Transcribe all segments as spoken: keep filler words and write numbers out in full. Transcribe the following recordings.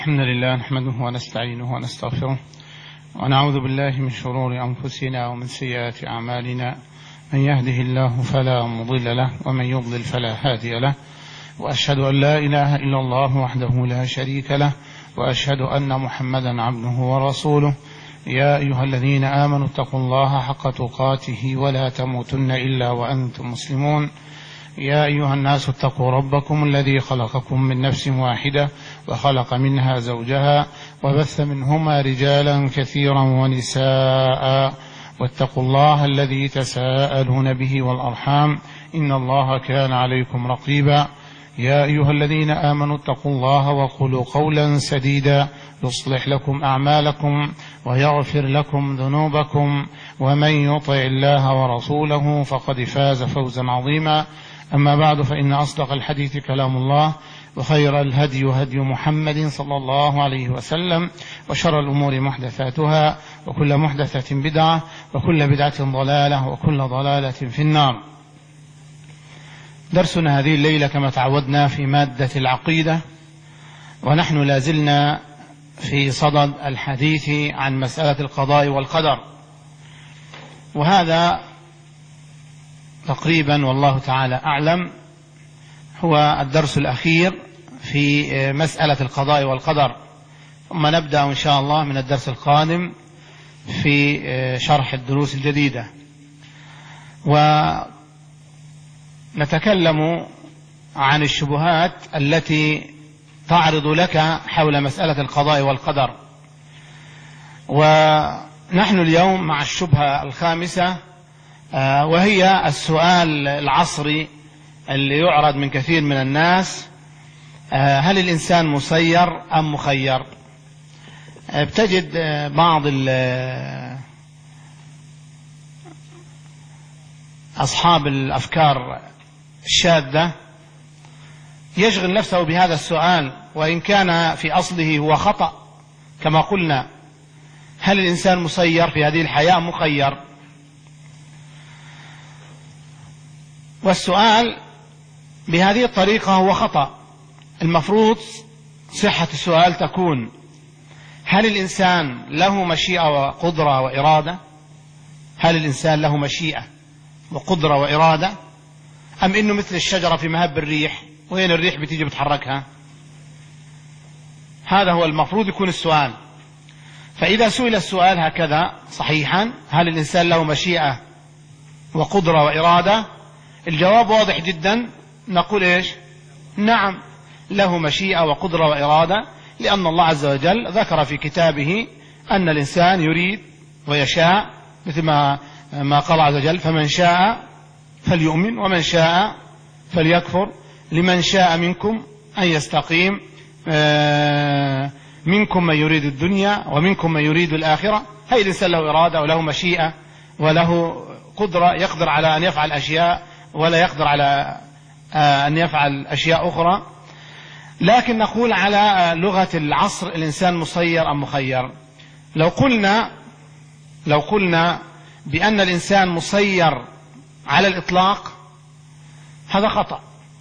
الحمد لله نحمده ونستعينه ونستغفره ونعوذ بالله من شرور أنفسنا ومن سيئات أعمالنا. من يهده الله فلا مضل له ومن يضلل فلا هادي له، وأشهد أن لا إله إلا الله وحده لا شريك له، وأشهد أن محمدا عبده ورسوله. يا أيها الذين آمنوا اتقوا الله حق تقاته ولا تموتن إلا وأنتم مسلمون. يا أيها الناس اتقوا ربكم الذي خلقكم من نفس واحدة وخلق منها زوجها وبث منهما رجالا كثيرا ونساء، واتقوا الله الذي تساءلون به والأرحام إن الله كان عليكم رقيبا. يا أيها الذين آمنوا اتقوا الله وقولوا قولا سديدا يصلح لكم أعمالكم ويغفر لكم ذنوبكم، ومن يطع الله ورسوله فقد فاز فوزا عظيما. أما بعد، فإن أصدق الحديث كلام الله، وخير الهدي هدي محمد صلى الله عليه وسلم، وشر الأمور محدثاتها، وكل محدثة بدعة، وكل بدعة ضلالة، وكل ضلالة في النار. درسنا هذه الليلة كما تعودنا في مادة العقيدة، ونحن لازلنا في صدد الحديث عن مسألة القضاء والقدر، وهذا تقريبا والله تعالى أعلم هو الدرس الأخير في مسألة القضاء والقدر، ثم نبدأ إن شاء الله من الدرس القادم في شرح الدروس الجديدة. ونتكلم عن الشبهات التي تعرض لك حول مسألة القضاء والقدر، ونحن اليوم مع الشبهة الخامسة، وهي السؤال العصري اللي يعرض من كثير من الناس: هل الإنسان مسير أم مخير؟ بتجد بعض أصحاب الأفكار الشاذة يشغل نفسه بهذا السؤال، وإن كان في أصله هو خطأ. كما قلنا، هل الإنسان مسير في هذه الحياة أم مخير؟ والسؤال بهذه الطريقة هو خطأ. المفروض صحة السؤال تكون: هل الإنسان له مشيئة وقدرة وإرادة؟ هل الإنسان له مشيئة وقدرة وإرادة، أم إنه مثل الشجرة في مهب الريح، وين الريح بتيجي بتحركها؟ هذا هو المفروض يكون السؤال. فإذا سئل السؤال هكذا صحيحا: هل الإنسان له مشيئة وقدرة وإرادة؟ الجواب واضح جدا، نقول إيش؟ نعم، له مشيئة وقدرة وإرادة، لأن الله عز وجل ذكر في كتابه أن الإنسان يريد ويشاء، مثل ما ما قال عز وجل: فمن شاء فليؤمن ومن شاء فليكفر، لمن شاء منكم أن يستقيم، منكم من يريد الدنيا ومنكم من يريد الآخرة. هاي الإنسان له إرادة وله مشيئة وله قدرة، يقدر على أن يفعل أشياء ولا يقدر على أن يفعل أشياء أخرى. لكن نقول على لغة العصر: الإنسان مسير أم مخير؟ لو قلنا لو قلنا بأن الإنسان مسير على الإطلاق، هذا خطأ.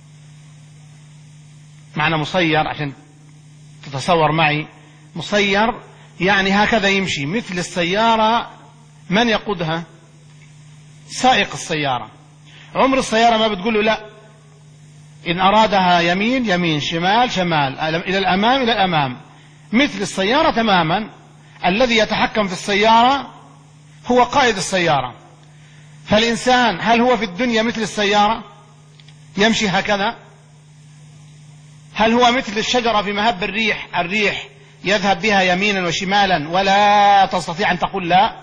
معنى مسير عشان تتصور معي، مسير يعني هكذا يمشي مثل السيارة. من يقودها؟ سائق السيارة. عمر السيارة ما بتقول له لا، إن أرادها يمين يمين، شمال شمال، إلى الأمام إلى الأمام، مثل السيارة تماما. الذي يتحكم في السيارة هو قائد السيارة. فالإنسان هل هو في الدنيا مثل السيارة يمشي هكذا؟ هل هو مثل الشجرة في مهب الريح، الريح يذهب بها يمينا وشمالا ولا تستطيع أن تقول لا؟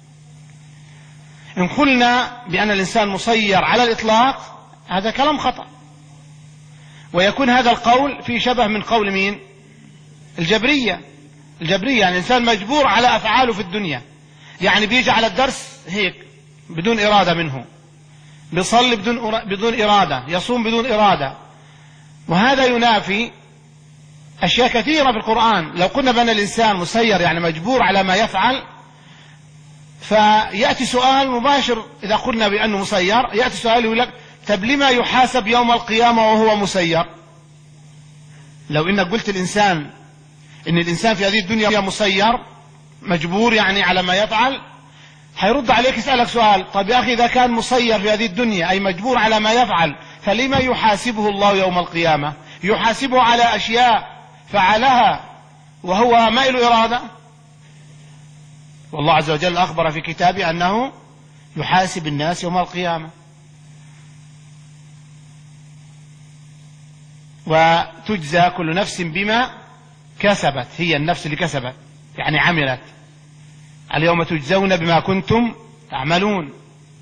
إن قلنا بأن الإنسان مسير على الإطلاق، هذا كلام خطأ، ويكون هذا القول في شبه من قول مين؟ الجبرية. الجبرية يعني الإنسان مجبور على أفعاله في الدنيا، يعني بيجي على الدرس هيك بدون إرادة منه، بيصلي بدون بدون إرادة، يصوم بدون إرادة. وهذا ينافي أشياء كثيرة في القرآن. لو قلنا بأن الإنسان مسير يعني مجبور على ما يفعل، فيأتي سؤال مباشر. إذا قلنا بأنه مسير، يأتي سؤال يقول لك: طب لما يحاسب يوم القيامة وهو مسير؟ لو إنك قلت الإنسان إن الإنسان في هذه الدنيا مسير مجبور يعني على ما يفعل، هيرد عليك يسألك سؤال: طب يا أخي إذا كان مسير في هذه الدنيا أي مجبور على ما يفعل، فلما يحاسبه الله يوم القيامة؟ يحاسبه على أشياء فعلها وهو ما له إرادة. والله عز وجل أخبر في كتابه أنه يحاسب الناس يوم القيامة، وتجزى كل نفس بما كسبت، هي النفس اللي كسبت يعني عملت. اليوم تجزون بما كنتم تعملون.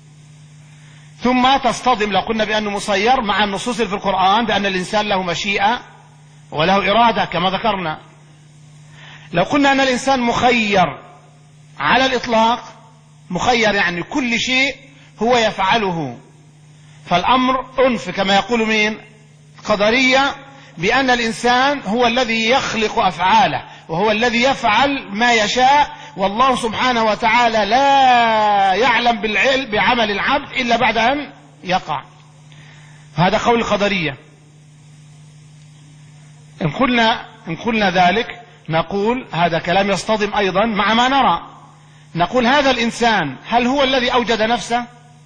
ثم تصطدم لو قلنا بأنه مسير مع النصوص في القرآن بأن الإنسان له مشيئة وله إرادة كما ذكرنا. لو قلنا أن الإنسان مخير على الإطلاق، مخير يعني كل شيء هو يفعله، فالأمر أنف كما يقول مين؟ قدرية، بأن الإنسان هو الذي يخلق أفعاله وهو الذي يفعل ما يشاء، والله سبحانه وتعالى لا يعلم بالعلم بعمل العبد إلا بعد أن يقع. هذا قول القدرية. إن قلنا, إن قلنا ذلك نقول هذا كلام يصطدم أيضا مع ما نرى. نقول هذا الإنسان هل هو الذي أوجد نفسه؟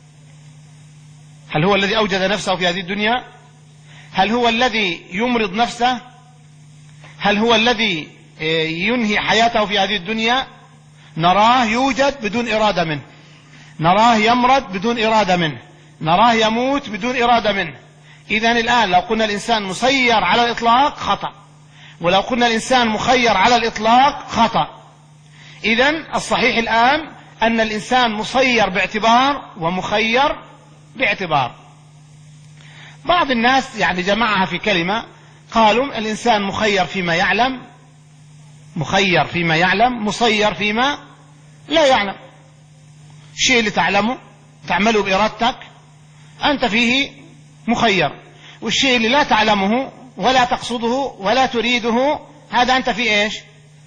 هل هو الذي أوجد نفسه في هذه الدنيا؟ هل هو الذي يمرض نفسه؟ هل هو الذي ينهي حياته في هذه الدنيا؟ نراه يوجد بدون إرادة منه، نراه يمرض بدون إرادة منه، نراه يموت بدون إرادة منه. إذن الآن لو قلنا الإنسان مسير على الإطلاق خطأ، ولو قلنا الإنسان مخير على الإطلاق خطأ. إذن الصحيح الآن أن الإنسان مسير باعتبار ومخير باعتبار. بعض الناس يعني جمعها في كلمة، قالوا الإنسان مخير فيما يعلم، مخير فيما يعلم، مسير فيما لا يعلم. الشيء اللي تعلمه تعمله بإرادتك أنت فيه مخير، والشيء اللي لا تعلمه ولا تقصده ولا تريده هذا أنت فيه إيش؟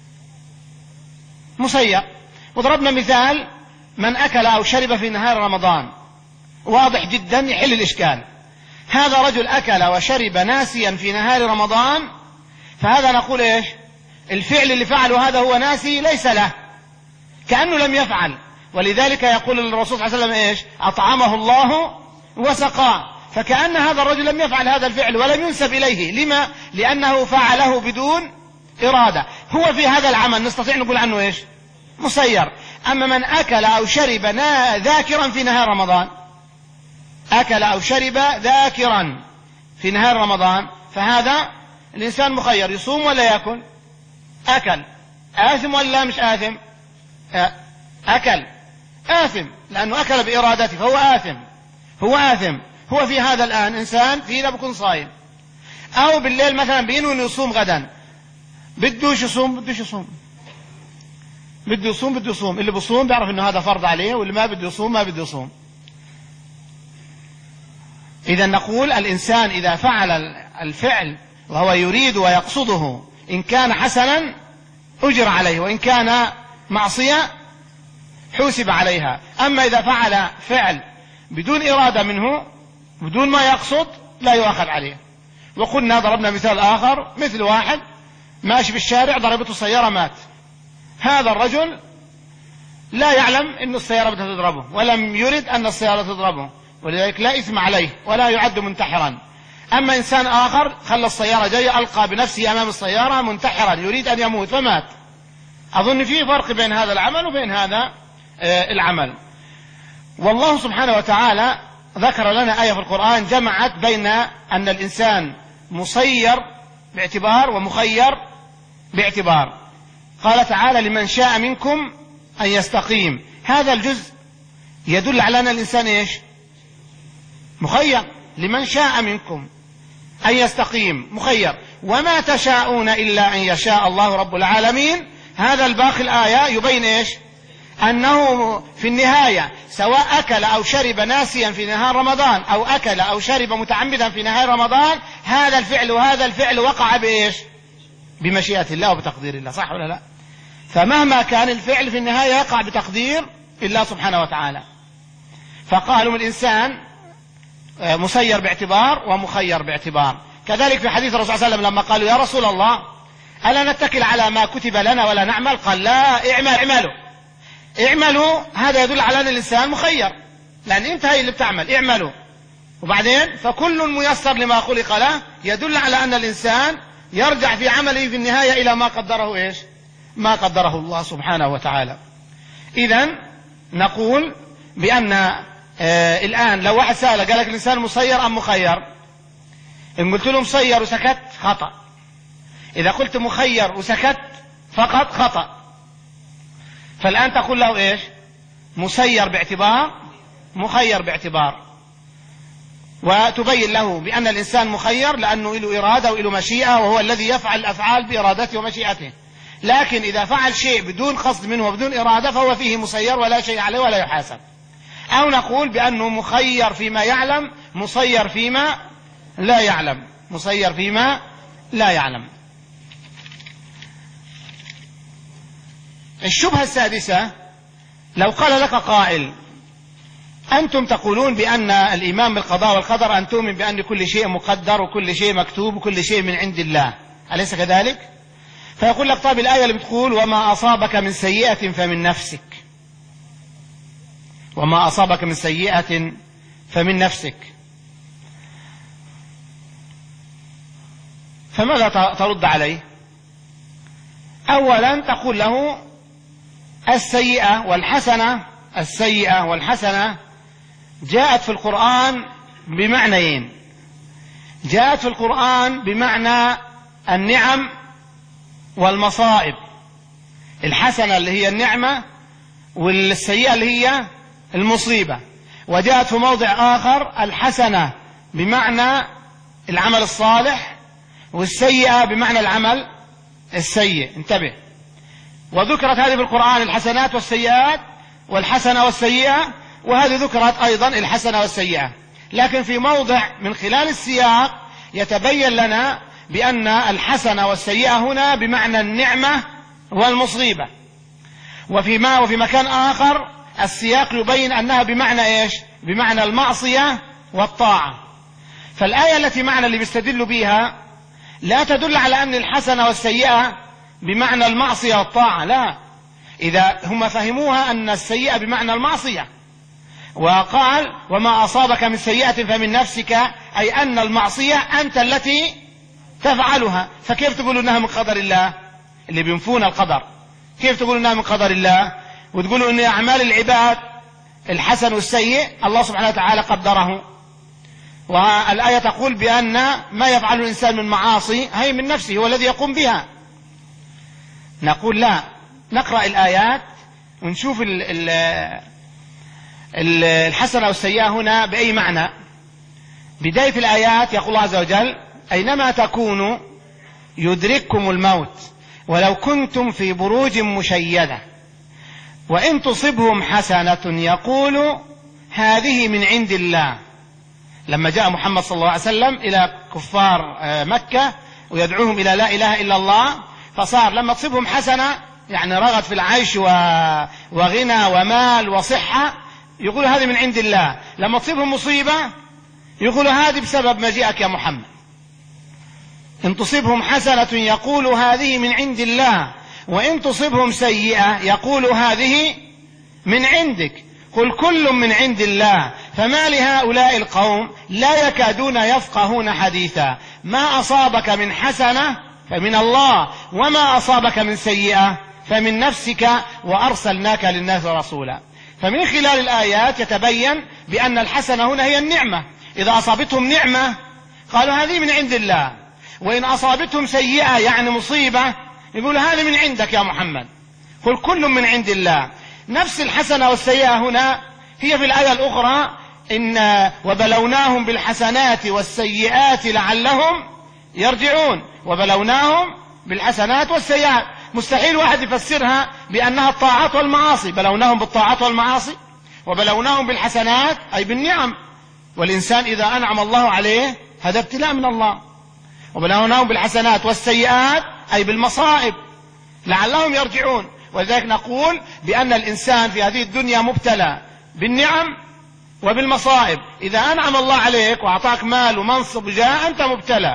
مسير. وضربنا مثال: من أكل أو شرب في نهار رمضان، واضح جدا يحل الإشكال. هذا رجل أكل وشرب ناسيا في نهار رمضان، فهذا نقول إيش؟ الفعل اللي فعله هذا هو ناسي ليس له، كأنه لم يفعل. ولذلك يقول الرسول صلى الله عليه وسلم إيش؟ أطعمه الله وسقاه. فكأن هذا الرجل لم يفعل هذا الفعل ولم ينسب إليه. لما؟ لأنه فعله بدون إرادة. هو في هذا العمل نستطيع نقول عنه إيش؟ مسير. أما من أكل أو شرب ذاكرا في نهار رمضان، أكل أو شرب ذاكرا في نهار رمضان، فهذا الإنسان مخير. يصوم ولا يأكل؟ أكل. آثم ولا مش آثم؟ أكل آثم، لأنه أكل بإرادته فهو آثم، هو آثم. هو في هذا الآن إنسان في إذا بكون صايم، أو بالليل مثلا بينه إنه يصوم غدا، بدوش يصوم بدوش يصوم بده يصوم بده يصوم. اللي بيصوم بيعرف إنه هذا فرض عليه، واللي ما بده يصوم ما بده يصوم. إذا نقول الإنسان إذا فعل الفعل وهو يريد ويقصده، إن كان حسنا أجر عليه، وإن كان معصية حوسب عليها. أما إذا فعل فعل بدون إرادة منه بدون ما يقصد لا يؤخذ عليه. وقلنا ضربنا مثال آخر، مثل واحد ماشي بالشارع ضربته سيارة مات. هذا الرجل لا يعلم أن السيارة بدها تضربه، ولم يرد أن السيارة تضربه، ولذلك لا إثم عليه ولا يعد منتحرا. أما إنسان آخر خلى السيارة جاية، ألقى بنفسه أمام السيارة منتحرا يريد أن يموت فمات. أظن فيه فرق بين هذا العمل وبين هذا العمل. والله سبحانه وتعالى ذكر لنا آية في القرآن جمعت بين أن الإنسان مسير باعتبار ومخير باعتبار. قال تعالى: لمن شاء منكم أن يستقيم. هذا الجزء يدل على أن الإنسان إيش؟ مخير. لمن شاء منكم أن يستقيم، مخير. وما تشاءون إلا أن يشاء الله رب العالمين. هذا الباقي الآية يبين إيش؟ أنه في النهاية سواء أكل أو شرب ناسيا في نهار رمضان، أو أكل أو شرب متعمدا في نهار رمضان، هذا الفعل وهذا الفعل وقع بإيش؟ بمشيئة الله وبتقدير الله. صح ولا لا؟ فمهما كان الفعل في النهاية يقع بتقدير الله سبحانه وتعالى. فقالوا الإنسان مسير باعتبار ومخير باعتبار. كذلك في حديث الرسول صلى الله عليه وسلم لما قالوا: يا رسول الله ألا نتكل على ما كتب لنا ولا نعمل؟ قال لا، اعمل اعملوا اعملوا. هذا يدل على أن الإنسان مخير، لأن أنت هاي اللي بتعمل، اعملوا. وبعدين فكل ميسر لما خلق له، يدل على أن الإنسان يرجع في عمله في النهاية إلى ما قدره إيش؟ ما قدره الله سبحانه وتعالى. إذن نقول بأن آه الآن لو واحد سأل قال لك الإنسان مسير أم مخير؟ إن قلت له مسير وسكت خطأ، إذا قلت مخير وسكت فقط خطأ. فالآن تقول له إيش؟ مسير باعتبار، مخير باعتبار، وتبين له بأن الإنسان مخير لأنه له إرادة وله مشيئة، وهو الذي يفعل الأفعال بإرادته ومشيئته. لكن إذا فعل شيء بدون قصد منه وبدون إرادة فهو فيه مسير ولا شيء عليه ولا يحاسب. أو نقول بأنه مخير فيما يعلم، مسير فيما لا يعلم، مسير فيما لا يعلم. الشبهة السادسة: لو قال لك قائل: أنتم تقولون بأن الإيمان بالقضاء والقدر أن تؤمن بأن كل شيء مقدر وكل شيء مكتوب وكل شيء من عند الله، أليس كذلك؟ فيقول لك: طيب الآية اللي بتقول وما أصابك من سيئة فمن نفسك، وما أصابك من سيئة فمن نفسك، فماذا ترد عليه؟ أولا تقول له: السيئة والحسنة، السيئة والحسنة جاءت في القرآن بمعنيين. جاءت في القرآن بمعنى النعم والمصائب، الحسنة اللي هي النعمة والسيئة اللي هي المصيبة. وجاءت في موضع آخر الحسنة بمعنى العمل الصالح، والسيئة بمعنى العمل السيء. انتبه، وذكرت هذه في القرآن الحسنات والسيئات والحسنة والسيئة، وهذه ذكرت أيضا الحسنة والسيئة. لكن في موضع من خلال السياق يتبين لنا بأن الحسنة والسيئة هنا بمعنى النعمة والمصيبة. وفيما وفي مكان آخر السياق يبين أنها بمعنى إيش؟ بمعنى المعصية والطاعة. فالآية التي معنى اللي بيستدل بها لا تدل على أن الحسنة والسيئة بمعنى المعصية والطاعة، لا، إذا هم فهموها أن السيئة بمعنى المعصية. وقال: وما أصابك من سيئة فمن نفسك، أي أن المعصية أنت التي تفعلها. فكيف تقول أنها من قدر الله؟ اللي بينفون القدر كيف تقول أنها من قدر الله وتقولوا أن أعمال العباد الحسن والسيء الله سبحانه وتعالى قدره؟ والآية تقول بأن ما يفعل الإنسان من معاصي هي من نفسه، هو الذي يقوم بها. نقول لا، نقرأ الآيات ونشوف ال ال ال الحسنة والسيئة هنا بأي معنى. بداية الآيات يقول الله عز وجل: أينما تكونوا يدرككم الموت ولو كنتم في بروج مشيدة وإن تصبهم حسنة يقولوا هذه من عند الله. لما جاء محمد صلى الله عليه وسلم إلى كفار مكة ويدعوهم إلى لا إله إلا الله، فصار لما تصيبهم حسنة يعني رغد في العيش وغنى ومال وصحة يقولوا هذه من عند الله، لما تصيبهم مصيبة يقولوا هذه بسبب مجيئك يا محمد. إن تصيبهم حسنة يقولوا هذه من عند الله وإن تصيبهم سيئة يقولوا هذه من عندك. قل كل من عند الله فما لهؤلاء القوم لا يكادون يفقهون حديثا ما أصابك من حسنة فمن الله وما أصابك من سيئة فمن نفسك وأرسلناك للناس رسولا. فمن خلال الآيات يتبين بأن الحسنة هنا هي النعمة. إذا أصابتهم نعمة قالوا هذه من عند الله، وإن أصابتهم سيئة يعني مصيبة يقول هذه من عندك يا محمد. قل كل من عند الله. نفس الحسنة والسيئة هنا هي في الآية الأخرى: إن وبلوناهم بالحسنات والسيئات لعلهم يرجعون. وبلوناهم بالحسنات والسيئات، مستحيل واحد يفسرها بأنها الطاعات والمعاصي. بلوناهم بالطاعات والمعاصي، وبلوناهم بالحسنات أي بالنعم، والإنسان إذا أنعم الله عليه هذا ابتلاء من الله. وبلوناهم بالحسنات والسيئات أي بالمصائب لعلهم يرجعون. ولذلك نقول بأن الإنسان في هذه الدنيا مبتلى بالنعم وبالمصائب. إذا أنعم الله عليك وأعطاك مال ومنصب وجاه أنت مبتلى،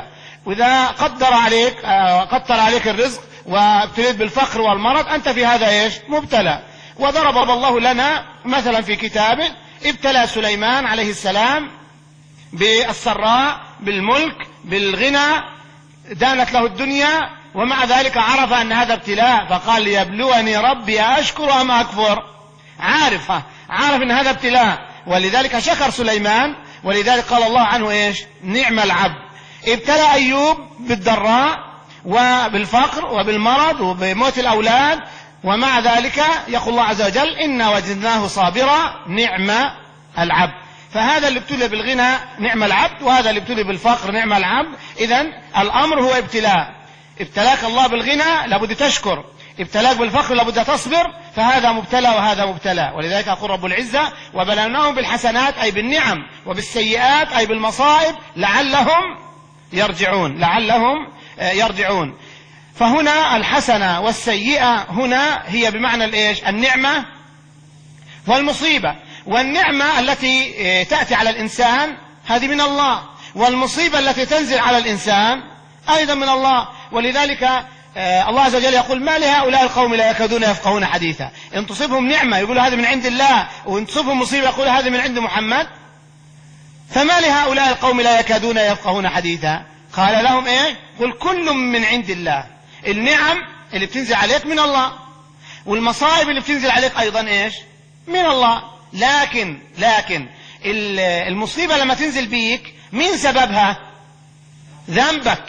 وإذا قدر عليك قدر عليك الرزق وابتليت بالفقر والمرض أنت في هذا إيش مبتلى. وضرب الله لنا مثلا في كتابه ابتلى سليمان عليه السلام بالسراء بالملك بالغنى، دانت له الدنيا، ومع ذلك عرف أن هذا ابتلاء فقال ليبلوني ربي أشكر أم أكفر. عارف عارف أن هذا ابتلاء، ولذلك شكر سليمان، ولذلك قال الله عنه إيش نعم العبد. ابتلى أيوب بالضراء وبالفقر وبالمرض وبموت الأولاد، ومع ذلك يقول الله عز وجل إنا وجدناه صابرا نعم العبد. فهذا اللي ابتلي بالغنى نعم العبد، وهذا اللي ابتلي بالفقر نعم العبد. إذن الأمر هو ابتلاء. ابتلاك الله بالغنى لابد تشكر، ابتلاك بالفقر لابد تصبر، فهذا مبتلى وهذا مبتلى. ولذلك يقول رب العزة وبلوناهم بالحسنات أي بالنعم وبالسيئات أي بالمصائب لعلهم يرجعون لعلهم يرجعون. فهنا الحسنة والسيئة هنا هي بمعنى الإيش النعمة والمصيبة. والنعمة التي تأتي على الإنسان هذه من الله، والمصيبة التي تنزل على الإنسان أيضا من الله. ولذلك الله عز وجل يقول ما لهؤلاء القوم لا يكادون يفقهون حديثا. إن تصيبهم نعمة يقول هذه من عند الله، وإن تصيبهم مصيبة يقول هذه من عند محمد. فما لهؤلاء القوم لا يكادون يفقهون حديثا. قال لهم إيه قل كل من عند الله. النعم اللي بتنزل عليك من الله، والمصائب اللي بتنزل عليك أيضا إيش من الله. لكن لكن المصيبة لما تنزل بيك مين سببها؟ ذنبك.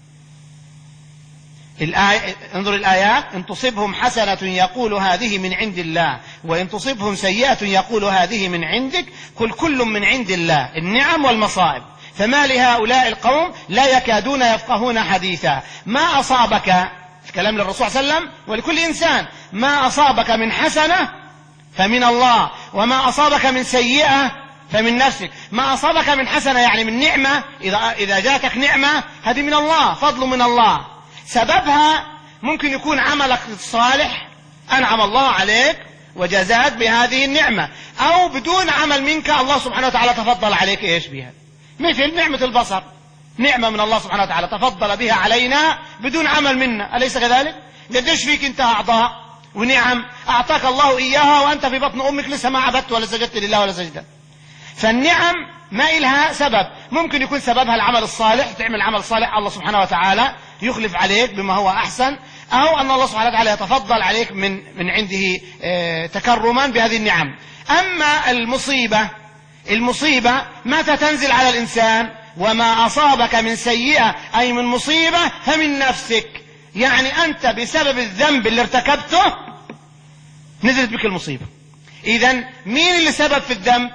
الآية انظر الآيات إن تصبهم حسنة يقول هذه من عند الله، وإن تصبهم سيئة يقول هذه من عندك، قل كل من عند الله النعم والمصائب. فما لهؤلاء القوم لا يكادون يفقهون حديثا. ما أصابك، الكلام للرسول صلى الله عليه وسلم ولكل إنسان، ما أصابك من حسنة فمن الله، وما أصابك من سيئة فمن نفسك. ما أصابك من حسنة يعني من نعمة، إذا إذا جاتك نعمة هذه من الله، فضل من الله. سببها ممكن يكون عملك الصالح أنعم الله عليك وجزاك بهذه النعمة، أو بدون عمل منك الله سبحانه وتعالى تفضل عليك إيش بها. مثل نعمة البصر، نعمة من الله سبحانه وتعالى تفضل بها علينا بدون عمل منا، أليس كذلك؟ قديش فيك أنت أعضاء ونعم أعطاك الله إياها وأنت في بطن أمك لسه ما عبدت ولا سجدت لله ولا سجدت. فالنعم ما إلها سبب، ممكن يكون سببها العمل الصالح، تعمل عمل صالح الله سبحانه وتعالى يخلف عليك بما هو أحسن، أو أن الله سبحانه وتعالى يتفضل عليك من من عنده تكرما بهذه النعم. أما المصيبة، المصيبة متى تنزل على الإنسان؟ وما أصابك من سيئة أي من مصيبة فمن نفسك، يعني أنت بسبب الذنب اللي ارتكبته نزلت بك المصيبة. إذن مين اللي سبب في الذنب؟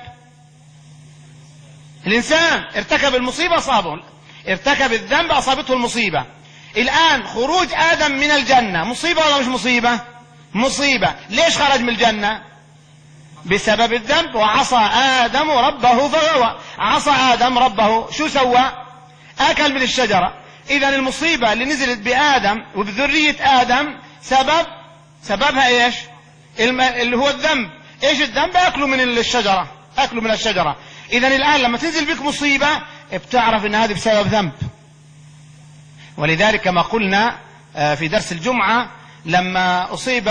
الإنسان ارتكب المصيبة أصابه، ارتكب الذنب أصابته المصيبة. الآن خروج آدم من الجنة مصيبة ولا مش مصيبة؟ مصيبة. ليش خرج من الجنة؟ بسبب الذنب. وعصى آدم ربه فغوى. عصى آدم ربه، شو سوى؟ أكل من الشجرة. إذن المصيبة اللي نزلت بآدم وبذرية آدم سبب سببها إيش؟ اللي هو الذنب. إيش الذنب؟ أكلوا من الشجرة، أكلوا من الشجرة. إذن الآن لما تنزل بك مصيبة بتعرف أن هذه بسبب ذنب. ولذلك كما قلنا في درس الجمعة لما أصيب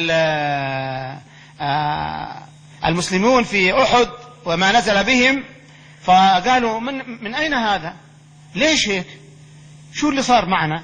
المسلمون في أحد وما نزل بهم، فقالوا من, من أين هذا؟ ليش هيك؟ شو اللي صار معنا؟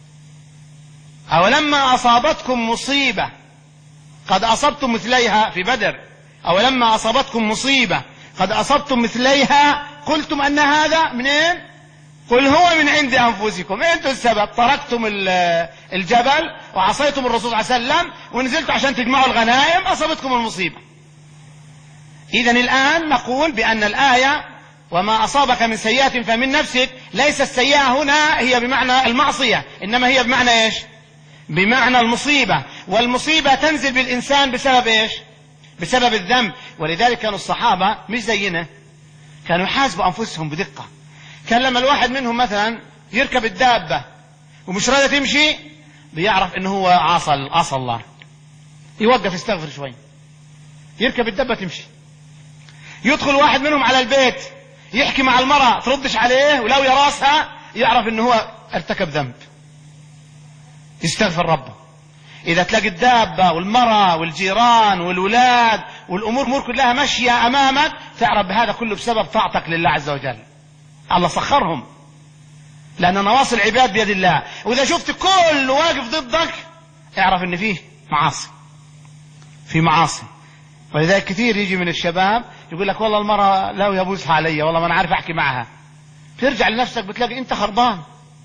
أولما أصابتكم مصيبة قد أصبتم مثليها في بدر، أولما أصابتكم مصيبة قد أصبتم مثليها قلتم أن هذا منين؟ قل هو من عند أنفسكم، أنتم السبب، تركتم الجبل وعصيتم الرسول صلى الله عليه وسلم ونزلتوا عشان تجمعوا الغنائم أصابتكم المصيبة. إذن الآن نقول بأن الآية وما أصابك من سيئة فمن نفسك، ليس السيئة هنا هي بمعنى المعصية، إنما هي بمعنى إيش؟ بمعنى المصيبة. والمصيبة تنزل بالإنسان بسبب إيش؟ بسبب الذنب. ولذلك كانوا الصحابة مش زينا، كانوا يحاسبوا أنفسهم بدقة. كان لما الواحد منهم مثلا يركب الدابة ومش راضي تمشي بيعرف إنه هو عصى عصى الله، يوقف يستغفر شوي، يركب الدابة تمشي. يدخل واحد منهم على البيت يحكي مع المرأة تردش عليه ولو يا راسها يعرف انه هو ارتكب ذنب، يستغفر ربه. اذا تلاقي الدابة والمرأة والجيران والولاد والامور كلها ماشية امامك، تعرف بهذا كله بسبب طاعتك لله عز وجل. الله سخرهم، لان نواصي العباد بيد الله. واذا شفت كل واقف ضدك اعرف ان فيه معاصي، في معاصي. ولذلك كثير يجي من الشباب يقول لك والله المرأة لا يبوسها علي، والله ما انا عارف احكي معها. ترجع لنفسك بتلاقي انت خربان،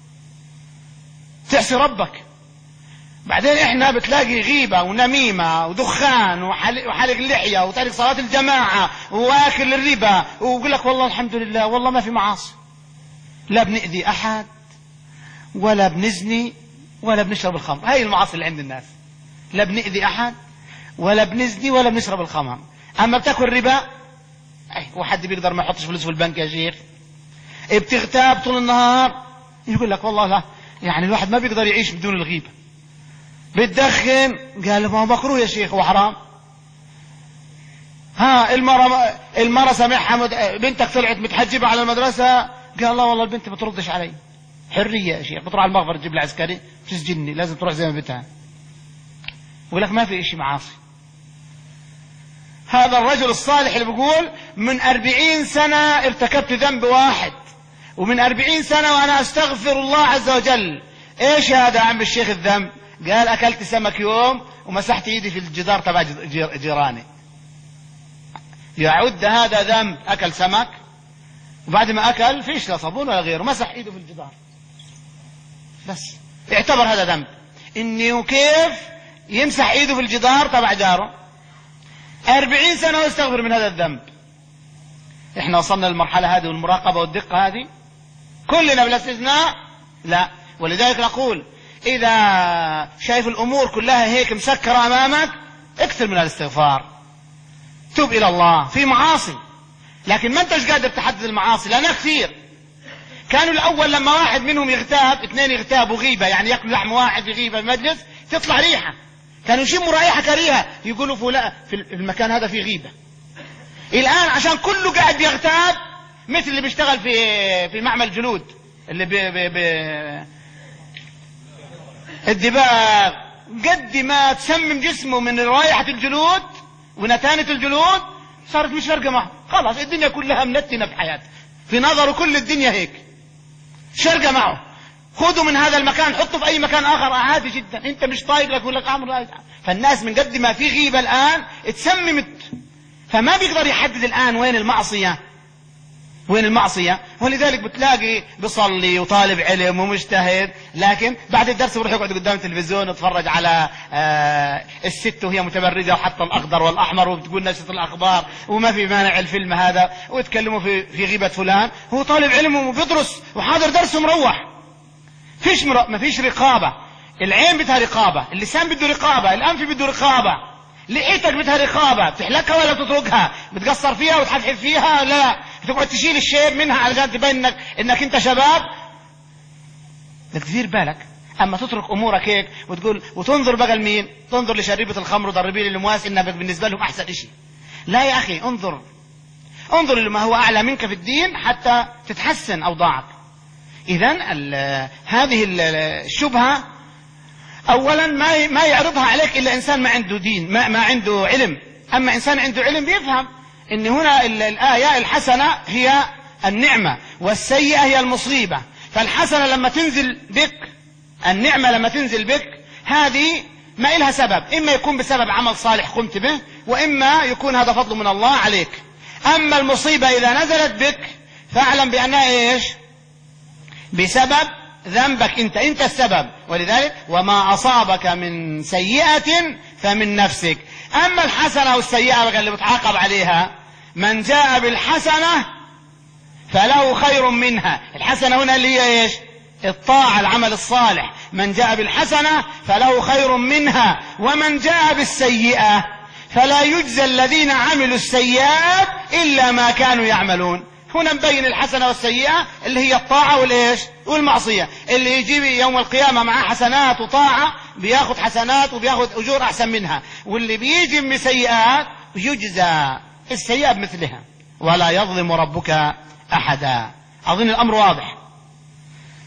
تعصي ربك. بعدين احنا بتلاقي غيبة ونميمة ودخان وحلق اللحية وتارك صلاة الجماعة واكل الربا، ويقول لك والله الحمد لله والله ما في معاصي. لا بنأذي احد ولا بنزني ولا بنشرب الخمر. هاي المعاصي اللي عند الناس، لا بنأذي احد ولا بنزني ولا بنشرب الخمر. اما بتاكل ربا، اي وحد بيقدر ما يحطش فلوس في البنك يا شيخ. بتغتاب طول النهار، يقول لك والله لا يعني الواحد ما بيقدر يعيش بدون الغيبة. بتدخن، قال ما هو مكروه يا شيخ وحرام. ها المرة المرة سامعها مد... بنتك طلعت متحجبة على المدرسة، قال لا والله البنت ما بتردش علي. حرية يا شيخ، بتروح على المخبر تجيب لها عسكري تسجني، لازم تروح زي ما بتها. يقول لك ما في اشي معاصي. هذا الرجل الصالح اللي بيقول من أربعين سنة ارتكبت ذنب واحد، ومن أربعين سنة وأنا أستغفر الله عز وجل. إيش هذا يا عم الشيخ الذنب؟ قال أكلت سمك يوم ومسحت إيدي في الجدار تبع جيراني. يعد هذا ذنب؟ أكل سمك وبعد ما أكل فيش لا صابون ولا غيره، مسح إيده في الجدار بس، اعتبر هذا ذنب. إنه كيف يمسح إيده في الجدار تبع داره؟ أربعين سنة واستغفر من هذا الذنب. إحنا وصلنا للمرحلة هذه والمراقبة والدقة هذه كلنا بلا استثناء؟ لا. ولذلك نقول إذا شايف الأمور كلها هيك مسكرة أمامك، اكثر من الاستغفار، توب إلى الله. في معاصي لكن ما انتش قادر تحدد المعاصي لأنها كثير. كانوا الأول لما واحد منهم يغتاب، اثنين يغتابوا غيبة، يعني يأكلوا لحم واحد في غيبة المجلس، تطلع ريحة، كانوا يشموا رائحة كريهة يقولوا فلان في المكان هذا في غيبة. الآن عشان كله قاعد بيغتاب، مثل اللي بيشتغل في في معمل جلود، اللي بي بي بي الدباغ، قد ما تسمم جسمه من رائحة الجلود ونتانة الجلود صارت مش فارقة معه، خلاص الدنيا كلها منتنة في حياته، في نظره كل الدنيا هيك شرقة معه. خذوا من هذا المكان حطوا في أي مكان آخر عادي جدا، أنت مش طايق لك يقول لك أمر. فالناس من قد ما في غيبة الآن اتسممت، فما بيقدر يحدد الآن وين المعصية وين المعصية. ولذلك بتلاقي بيصلي وطالب علم ومجتهد، لكن بعد الدرس بروح يقعد قدام التلفزيون يتفرج على آه الست وهي متبرجة وحط الأخضر والأحمر وبتقول نشرة الأخبار وما في مانع الفيلم هذا، ويتكلموا في في غيبة فلان. هو طالب علم وبيدرس وحاضر درس ومروح. فيش مر... ما فيش رقابة. العين بدها رقابة، اللسان بده رقابة، الأنف بده رقابة، لحيتك بدها رقابة، بتحلقها ولا بتتركها، بتقصر فيها وتحفحف فيها لا، بتقعد تشيل الشيب منها علشان تبين انك انك انت شباب. بدك تدير بالك. اما تترك امورك هيك وتقول وتنظر بقى لمين؟ تنظر لشريبة الخمر وضربين المواس انها بالنسبة لهم احسن اشي. لا يا اخي، انظر انظر لما هو اعلى منك في الدين حتى تتحسن اوضاعك. اذن هذه الشبهة اولا ما ما يعرضها عليك الا انسان ما عنده دين، ما, ما عنده علم. اما انسان عنده علم بيفهم ان هنا الايه الحسنه هي النعمه والسيئه هي المصيبه. فالحسنه لما تنزل بك، النعمه لما تنزل بك، هذه ما إلها سبب، اما يكون بسبب عمل صالح قمت به، واما يكون هذا فضل من الله عليك. اما المصيبه اذا نزلت بك فاعلم بانها ايش؟ بسبب ذنبك انت، انت السبب. ولذلك وما اصابك من سيئة فمن نفسك. اما الحسنة والسيئة اللي بتعاقب عليها، من جاء بالحسنة فله خير منها. الحسنة هنا اللي هي ايش؟ الطاعة، العمل الصالح. من جاء بالحسنة فله خير منها، ومن جاء بالسيئة فلا يجزى الذين عملوا السيئات الا ما كانوا يعملون. هنا نبين الحسنة والسيئة اللي هي الطاعة والإيش والمعصية. اللي يجيب يوم القيامة معاه حسنات وطاعة بياخد حسنات وبياخد أجور أحسن منها، واللي بيجي من سيئات يجزى السيئة بمثلها، ولا يظلم ربك أحدا. أظن الأمر واضح.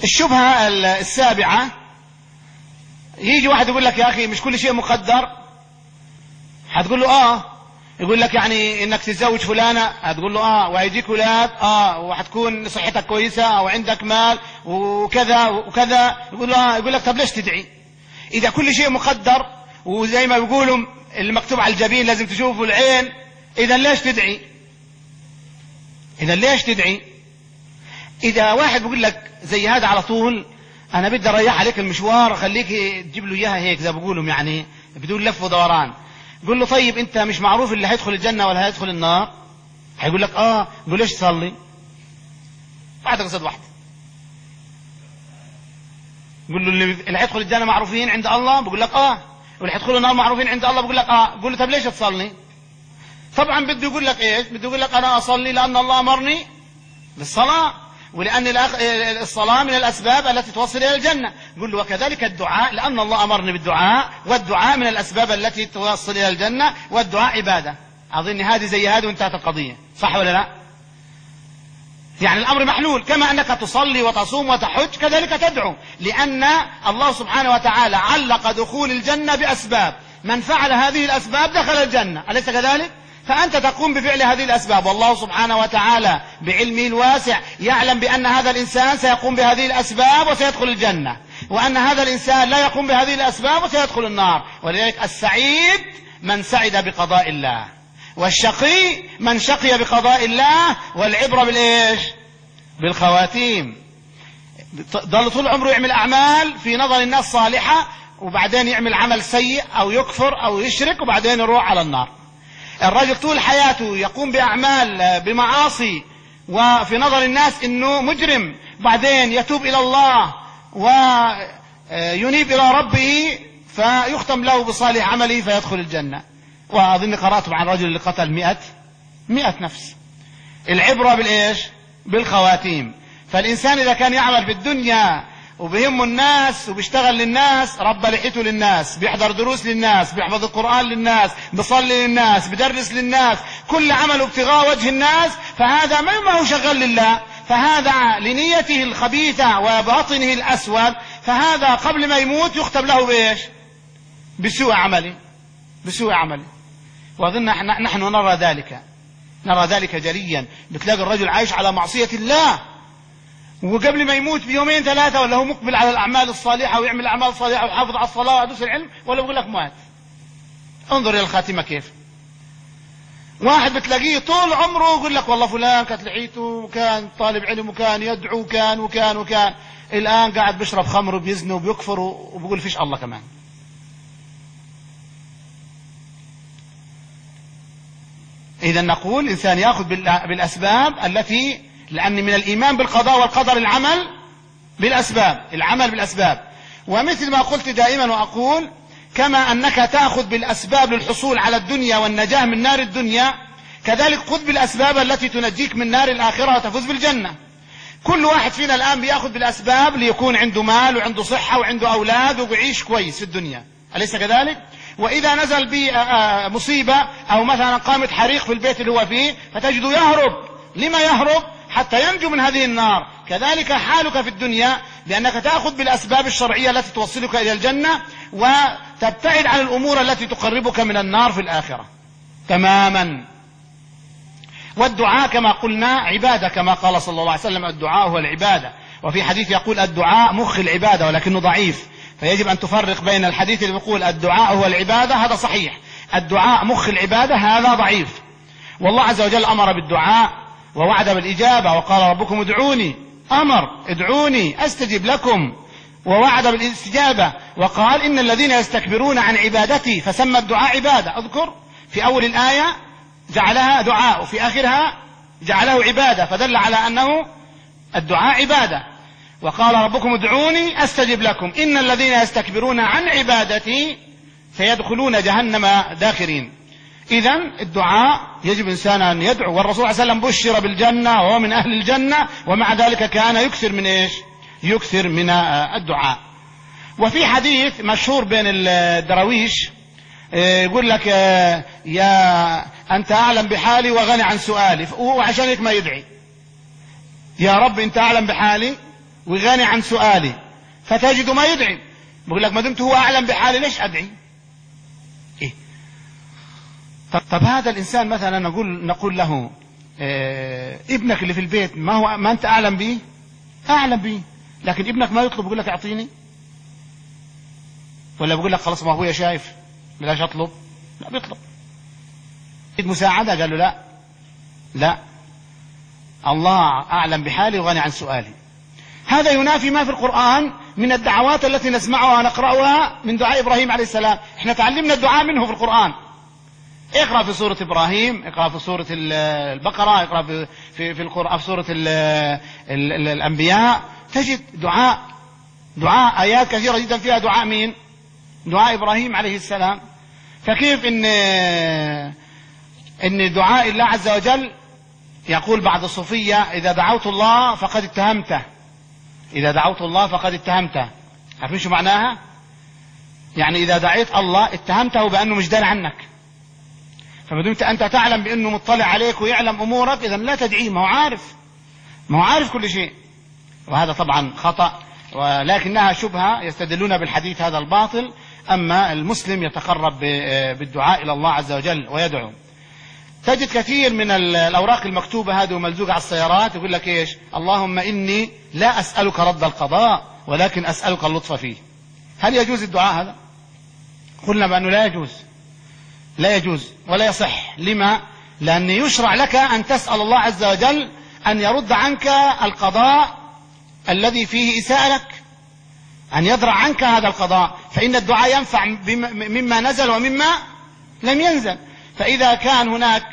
الشبهة السابعة، يجي واحد يقول لك يا أخي مش كل شيء مقدر، هتقول له آه، يقول لك يعني إنك تتزوج فلانة، هتقول له آه، وهيجيك ولاد آه، وهتكون صحتك كويسة أو عندك مال وكذا وكذا، يقول له آه، يقول لك طب ليش تدعي؟ إذا كل شيء مقدر وزي ما بيقولوا اللي مكتوب على الجبين لازم تشوفه العين، إذا ليش تدعي؟ إذا ليش تدعي؟ إذا واحد بيقول لك زي هذا على طول أنا بدي أريح عليك المشوار أخليك تجيب له إياها هيك زي بقولهم يعني بدون لف ودوران، قول له طيب أنت مش معروف اللي هيدخل الجنة ولا هيدخل النار؟ هيقول لك آه، قول ليش تصلي؟ واحدة قصد واحدة، قول له اللي هيدخل الجنة معروفين عند الله، بقول لك آه، واللي هيدخل النار معروفين عند الله، بقول لك آه، قول له طب ليش تصلي؟ طبعا بده يقول لك إيش؟ بده يقول لك أنا أصلي لأن الله أمرني بالصلاة، ولأن الصلاة من الأسباب التي توصل إلى الجنة. قل له وكذلك الدعاء، لأن الله أمرني بالدعاء، والدعاء من الأسباب التي توصل إلى الجنة، والدعاء عبادة. أظن هذه زي هذه وانتهت القضية، صح ولا لا؟ يعني الأمر محلول، كما أنك تصلي وتصوم وتحج كذلك تدعو، لأن الله سبحانه وتعالى علق دخول الجنة بأسباب، من فعل هذه الأسباب دخل الجنة، أليس كذلك؟ فأنت تقوم بفعل هذه الأسباب، والله سبحانه وتعالى بعلمه الواسع يعلم بأن هذا الإنسان سيقوم بهذه الأسباب وسيدخل الجنة، وأن هذا الإنسان لا يقوم بهذه الأسباب وسيدخل النار. ولذلك السعيد من سعد بقضاء الله، والشقي من شقي بقضاء الله، والعبرة بالإيش؟ بالخواتيم. ضل طول عمره يعمل أعمال في نظر الناس صالحة، وبعدين يعمل عمل سيء أو يكفر أو يشرك، وبعدين يروح على النار. الرجل طول حياته يقوم بأعمال بمعاصي وفي نظر الناس إنه مجرم، بعدين يتوب إلى الله وينيب إلى ربه فيختم له بصالح عمله فيدخل الجنة. وأظن قرأتم عن رجل اللي قتل مئة مئة نفس. العبرة بالإيش؟ بالخواتيم. فالإنسان إذا كان يعمل في الدنيا وبيهمه الناس وبيشتغل للناس، رب لحيته للناس، بيحضر دروس للناس، بيحفظ القرآن للناس، بيصلي للناس، بدرس للناس، كل عمله ابتغاء وجه الناس، فهذا ما هو شغال لله، فهذا لنيته الخبيثة وباطنه الأسود، فهذا قبل ما يموت يختم له بإيش؟ بسوء عمله، بسوء عمله. وأظن نحن نرى ذلك، نرى ذلك جليا. بتلاقي الرجل عايش على معصية الله، وقبل ما يموت بيومين ثلاثة ولا هو مقبل على الأعمال الصالحة ويعمل أعمال صالحة ويحافظ على الصلاة ويدرس العلم، ولا بيقول لك مات. انظر إلى الخاتمة كيف. واحد بتلاقيه طول عمره يقول لك والله فلان كانت لحيته وكان طالب علم وكان يدعو وكان وكان وكان، الآن قاعد بيشرب خمر وبيزني وبيكفر وبيقول فيش الله كمان. إذا نقول الإنسان يأخذ بالأسباب التي، لأن من الإيمان بالقضاء والقدر العمل بالأسباب، العمل بالأسباب. ومثل ما قلت دائما وأقول، كما أنك تأخذ بالأسباب للحصول على الدنيا والنجاة من نار الدنيا، كذلك خذ بالأسباب التي تنجيك من نار الآخرة وتفوز بالجنة. كل واحد فينا الآن بيأخذ بالأسباب ليكون عنده مال وعنده صحة وعنده أولاد وبيعيش كويس في الدنيا، أليس كذلك؟ وإذا نزل بمصيبة أو مثلا قامت حريق في البيت اللي هو فيه فتجده يهرب. لما يهرب؟ حتى ينجو من هذه النار. كذلك حالك في الدنيا، لأنك تأخذ بالأسباب الشرعية التي توصلك إلى الجنة، وتبتعد عن الأمور التي تقربك من النار في الآخرة تماما. والدعاء كما قلنا عبادة، كما قال صلى الله عليه وسلم الدعاء هو العبادة. وفي حديث يقول الدعاء مخ العبادة ولكنه ضعيف، فيجب أن تفرق بين الحديث اللي يقول الدعاء هو العبادة، هذا صحيح، الدعاء مخ العبادة هذا ضعيف. والله عز وجل أمر بالدعاء ووعد بالإجابة، وقال ربكم ادعوني، أمر ادعوني أستجب لكم، ووعد بالاستجابة، وقال إن الذين يستكبرون عن عبادتي، فسمى الدعاء عبادة. أذكر في أول الآية جعلها دعاء وفي آخرها جعله عبادة، فدل على أنه الدعاء عبادة. وقال ربكم ادعوني أستجب لكم إن الذين يستكبرون عن عبادتي سيدخلون جهنم داخرين. إذن الدعاء يجب إنسان أن يدعو، والرسول صلى الله عليه وسلم بشر بالجنة وهو من أهل الجنة، ومع ذلك كان يكثر من إيش؟ يكثر من الدعاء. وفي حديث مشهور بين الدراويش يقول لك يا أنت أعلم بحالي وغني عن سؤالي، وعشان هيك ما يدعي، يا رب أنت أعلم بحالي وغني عن سؤالي، فتجد ما يدعي. بقول لك ما دمت هو أعلم بحالي ليش أدعي؟ إيه؟ طب, طب هذا الإنسان مثلا نقول نقول له اه ابنك اللي في البيت ما هو ما أنت أعلم به؟ أعلم به، لكن ابنك ما يطلب يقول لك أعطيني، ولا بقول لك خلاص ما أبويا شايف بلاش أطلب؟ لا، بيطلب. مساعدة قال له لا لا، الله أعلم بحالي وغني عن سؤالي. هذا ينافي ما في القرآن من الدعوات التي نسمعها ونقرأها من دعاء إبراهيم عليه السلام. احنا تعلمنا الدعاء منه في القرآن. اقرأ في سورة إبراهيم، اقرأ في سورة البقرة، اقرأ في في في القرآن في سورة ال ال ال الأنبياء، تجد دعاء دعاء آيات كثيرة جدا فيها دعاء مين؟ دعاء إبراهيم عليه السلام. فكيف إن إن دعاء الله عز وجل يقول بعض الصوفية إذا دعوت الله فقد اتهمته، إذا دعوت الله فقد اتهمته. عارفين شو معناها؟ يعني إذا دعيت الله اتهمته بأنه مش دار عنك، فما دمت أنت تعلم بأنه مطلع عليك ويعلم أمورك إذا لا تدعيه، ما هو عارف ما هو عارف كل شيء. وهذا طبعا خطأ، ولكنها شبهة يستدلون بالحديث هذا الباطل. أما المسلم يتقرب بالدعاء إلى الله عز وجل ويدعو. تجد كثير من الأوراق المكتوبة هذه وملزوقة على السيارات يقول لك إيش؟ اللهم إني لا أسألك رد القضاء ولكن أسألك اللطف فيه. هل يجوز الدعاء هذا؟ قلنا بأنه لا يجوز، لا يجوز ولا يصح. لما؟ لأن يشرع لك أن تسأل الله عز وجل أن يرد عنك القضاء الذي فيه إساءة لك، أن يدرع عنك هذا القضاء، فإن الدعاء ينفع مما نزل ومما لم ينزل. فإذا كان هناك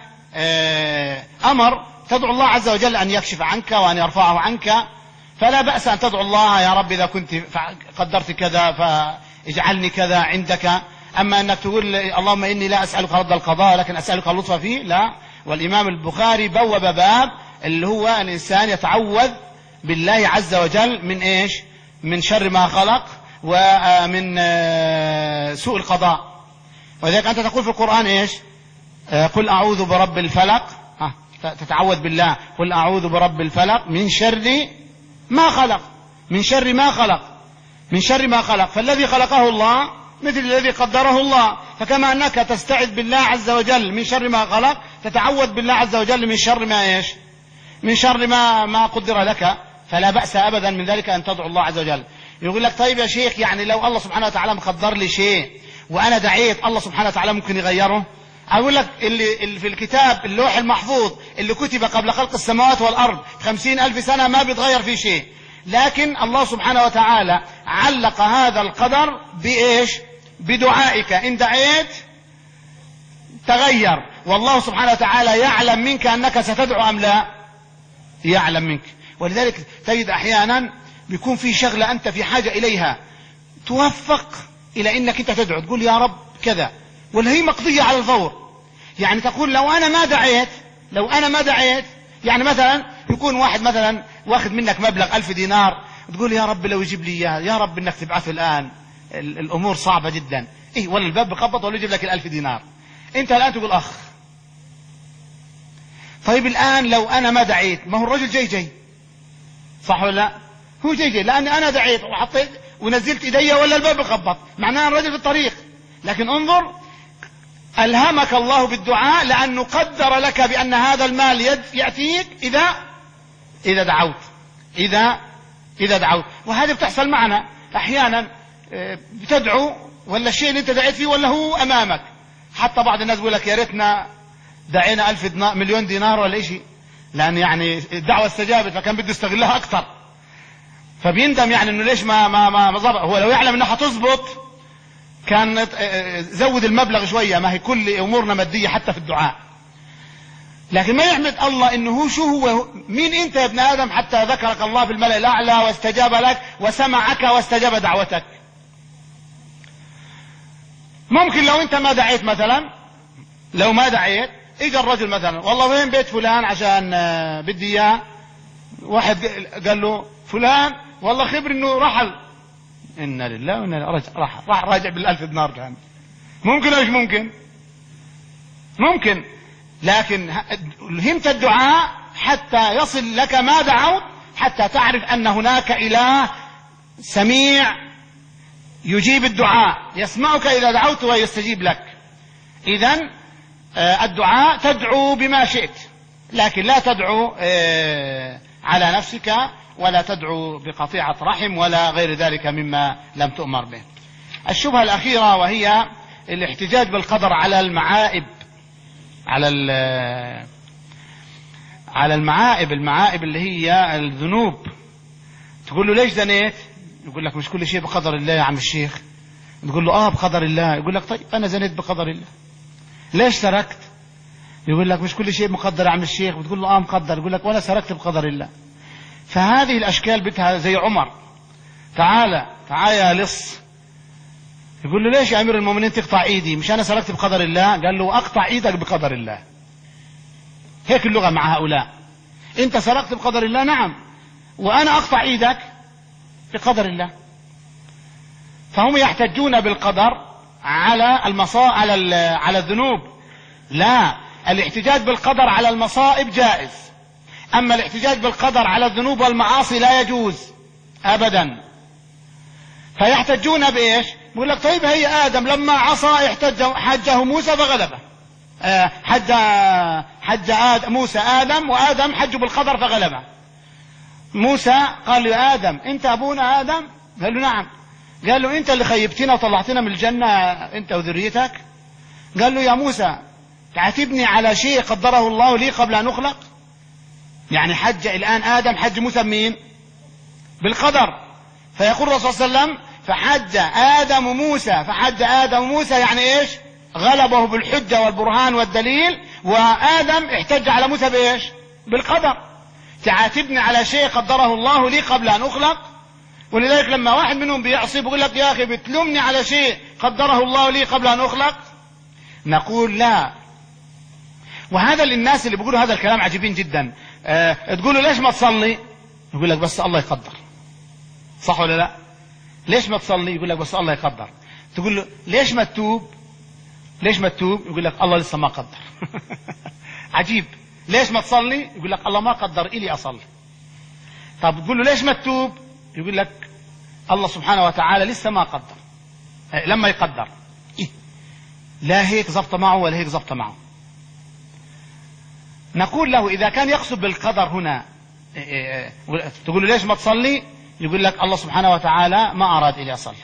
أمر تدعو الله عز وجل أن يكشف عنك وأن يرفعه عنك، فلا بأس أن تدعو الله يا رب إذا كنت قدرت كذا فاجعلني كذا عندك. أما أنك تقول اللهم إني لا أسألك رد القضاء لكن أسألك اللطف فيه، لا. والإمام البخاري بوب باب اللي هو الإنسان يتعوذ بالله عز وجل من إيش؟ من شر ما خلق ومن سوء القضاء. وذلك أنت تقول في القرآن إيش؟ قل أعوذ برب الفلق، تتعوذ بالله، قل أعوذ برب الفلق من شر ما خلق، من شر ما خلق، من شر ما خلق. فالذي خلقه الله مثل الذي قدره الله، فكما أنك تستعذ بالله عز وجل من شر ما خلق تتعوذ بالله عز وجل من شر ما إيش؟ من شر ما ما قدر لك. فلا بأس أبدا من ذلك أن تدعو الله عز وجل. يقول لك طيب يا شيخ، يعني لو الله سبحانه وتعالى مقدر لي شيء وأنا دعيت الله سبحانه وتعالى ممكن يغيره؟ أقول لك اللي, اللي في الكتاب اللوح المحفوظ اللي كتب قبل خلق السماوات والأرض خمسين ألف سنة ما بيتغير فيه شيء، لكن الله سبحانه وتعالى علق هذا القدر بإيش؟ بدعائك. إن دعيت تغير، والله سبحانه وتعالى يعلم منك أنك ستدعو أم لا؟ يعلم منك. ولذلك تجد أحيانا بيكون في شغلة أنت في حاجة إليها توفق إلى أنك أنت تدعو، تقول يا رب كذا، ولا هي مقضية على الفور. يعني تقول لو أنا ما دعيت لو أنا ما دعيت يعني مثلا يكون واحد مثلا واخد منك مبلغ ألف دينار، تقول يا رب لو يجيب لي إياه، يا رب إنك تبعثه الآن، الأمور صعبة جدا. إيه، ولا الباب بخبط ولا يجيب لك الألف دينار. أنت الآن تقول أخ طيب الآن لو أنا ما دعيت، ما هو الرجل جاي جاي صح ولا لا؟ هو جاي جاي لأني أنا دعيت وحطيت ونزلت إيدي ولا الباب بخبط، معناه الرجل في الطريق. لكن انظر، ألهمك الله بالدعاء لأنه قدر لك بأن هذا المال يأتيك إذا إذا دعوت إذا إذا دعوت. وهذا بتحصل معنا أحيانا، بتدعو ولا الشيء اللي أنت دعيت فيه ولا هو أمامك. حتى بعض الناس بيقول لك يا ريتنا دعينا ألف دينار مليون دينار ولا شيء، لأن يعني الدعوة استجابت فكان بده يستغلها أكثر، فبيندم يعني إنه ليش ما ما ما, ما ضبط. هو لو يعلم إنها هتظبط كان زود المبلغ شوية، ما هي كل أمورنا مادية حتى في الدعاء. لكن ما يحمد الله إنه هو شو هو، مين أنت يا ابن آدم حتى ذكرك الله في الملأ الأعلى واستجاب لك وسمعك واستجاب دعوتك. ممكن لو أنت ما دعيت مثلا، لو ما دعيت إجا الرجل مثلا والله وين بيت فلان عشان بدي إياه، واحد قال له فلان والله خبر إنه رحل، إنا لله وإنا إليه راجع راح راح راجع بالألف دينار كان. ممكن أو مش ممكن؟ ممكن. لكن همت الدعاء حتى يصل لك ما دعوت، حتى تعرف أن هناك إله سميع يجيب الدعاء، يسمعك إذا دعوت ويستجيب لك. إذن الدعاء تدعو بما شئت، لكن لا تدعو على نفسك، ولا تدعو بقطيعة رحم ولا غير ذلك مما لم تؤمر به. الشبهة الأخيرة وهي الاحتجاج بالقدر على المعائب، على على المعائب المعائب اللي هي الذنوب. تقول له ليش زنيت؟ يقول لك مش كل شيء بقدر الله يا عم الشيخ. تقول له اه بقدر الله، يقول لك طيب انا زنيت بقدر الله. ليش سرقت؟ يقول لك مش كل شيء مقدر يا عم الشيخ. بتقول له اه مقدر، يقول لك وانا سرقت بقدر الله. فهذه الاشكال بتها زي عمر، تعالى تعالى يا لص. يقول له ليش يا امير المؤمنين تقطع ايدي؟ مش انا سرقت بقدر الله؟ قال له اقطع ايدك بقدر الله. هيك اللغة مع هؤلاء، انت سرقت بقدر الله نعم، وانا اقطع ايدك بقدر الله. فهم يحتجون بالقدر على المصائب، على على الذنوب. لا، الاحتجاج بالقدر على المصائب جائز، اما الاحتجاج بالقدر على الذنوب والمعاصي لا يجوز ابدا. فيحتجون بايش؟ يقول لك طيب هي ادم لما عصى احتج حجه موسى فغلبه، حج حج آدم موسى آدم، وآدم حج بالقدر فغلبه. موسى قال له يا آدم انت ابونا آدم؟ قال له نعم. قال له انت اللي خيبتنا وطلعتنا من الجنة انت وذريتك؟ قال له يا موسى تعاتبني على شيء قدره الله لي قبل ان اخلق؟ يعني حج الان آدم، حج موسى بمين؟ بالقدر. فيقول الرسول صلى الله عليه وسلم فحج آدم موسى، فحج آدم موسى يعني ايش؟ غلبه بالحجة والبرهان والدليل، وآدم احتج على موسى بايش؟ بالقدر. تعاتبني على شيء قدره الله لي قبل ان اخلق. ولذلك لما واحد منهم بيعصي بيقول لك يا اخي بتلومني على شيء قدره الله لي قبل ان اخلق؟ نقول لا. وهذا للناس اللي بيقولوا هذا الكلام عجيبين جدا. أه تقول له ليش ما تصلي؟ يقول لك بس الله يقدر. صح ولا لا؟ ليش ما تصلي؟ يقول لك بس الله يقدر. تقول له ليش ما تتوب؟ ليش ما تتوب؟ يقول لك الله لسه ما قدر. عجيب. ليش ما تصلي؟ يقول لك الله ما قدر إلي أصلي. طب تقول له ليش ما تتوب؟ يقول لك الله سبحانه وتعالى لسه ما قدر، لما يقدر. إيه؟ لا هيك زبط معه ولا هيك زبط معه. نقول له إذا كان يقصد بالقدر هنا، إيه إيه تقول له ليش ما تصلي؟ يقول لك الله سبحانه وتعالى ما أراد إلي أصلي،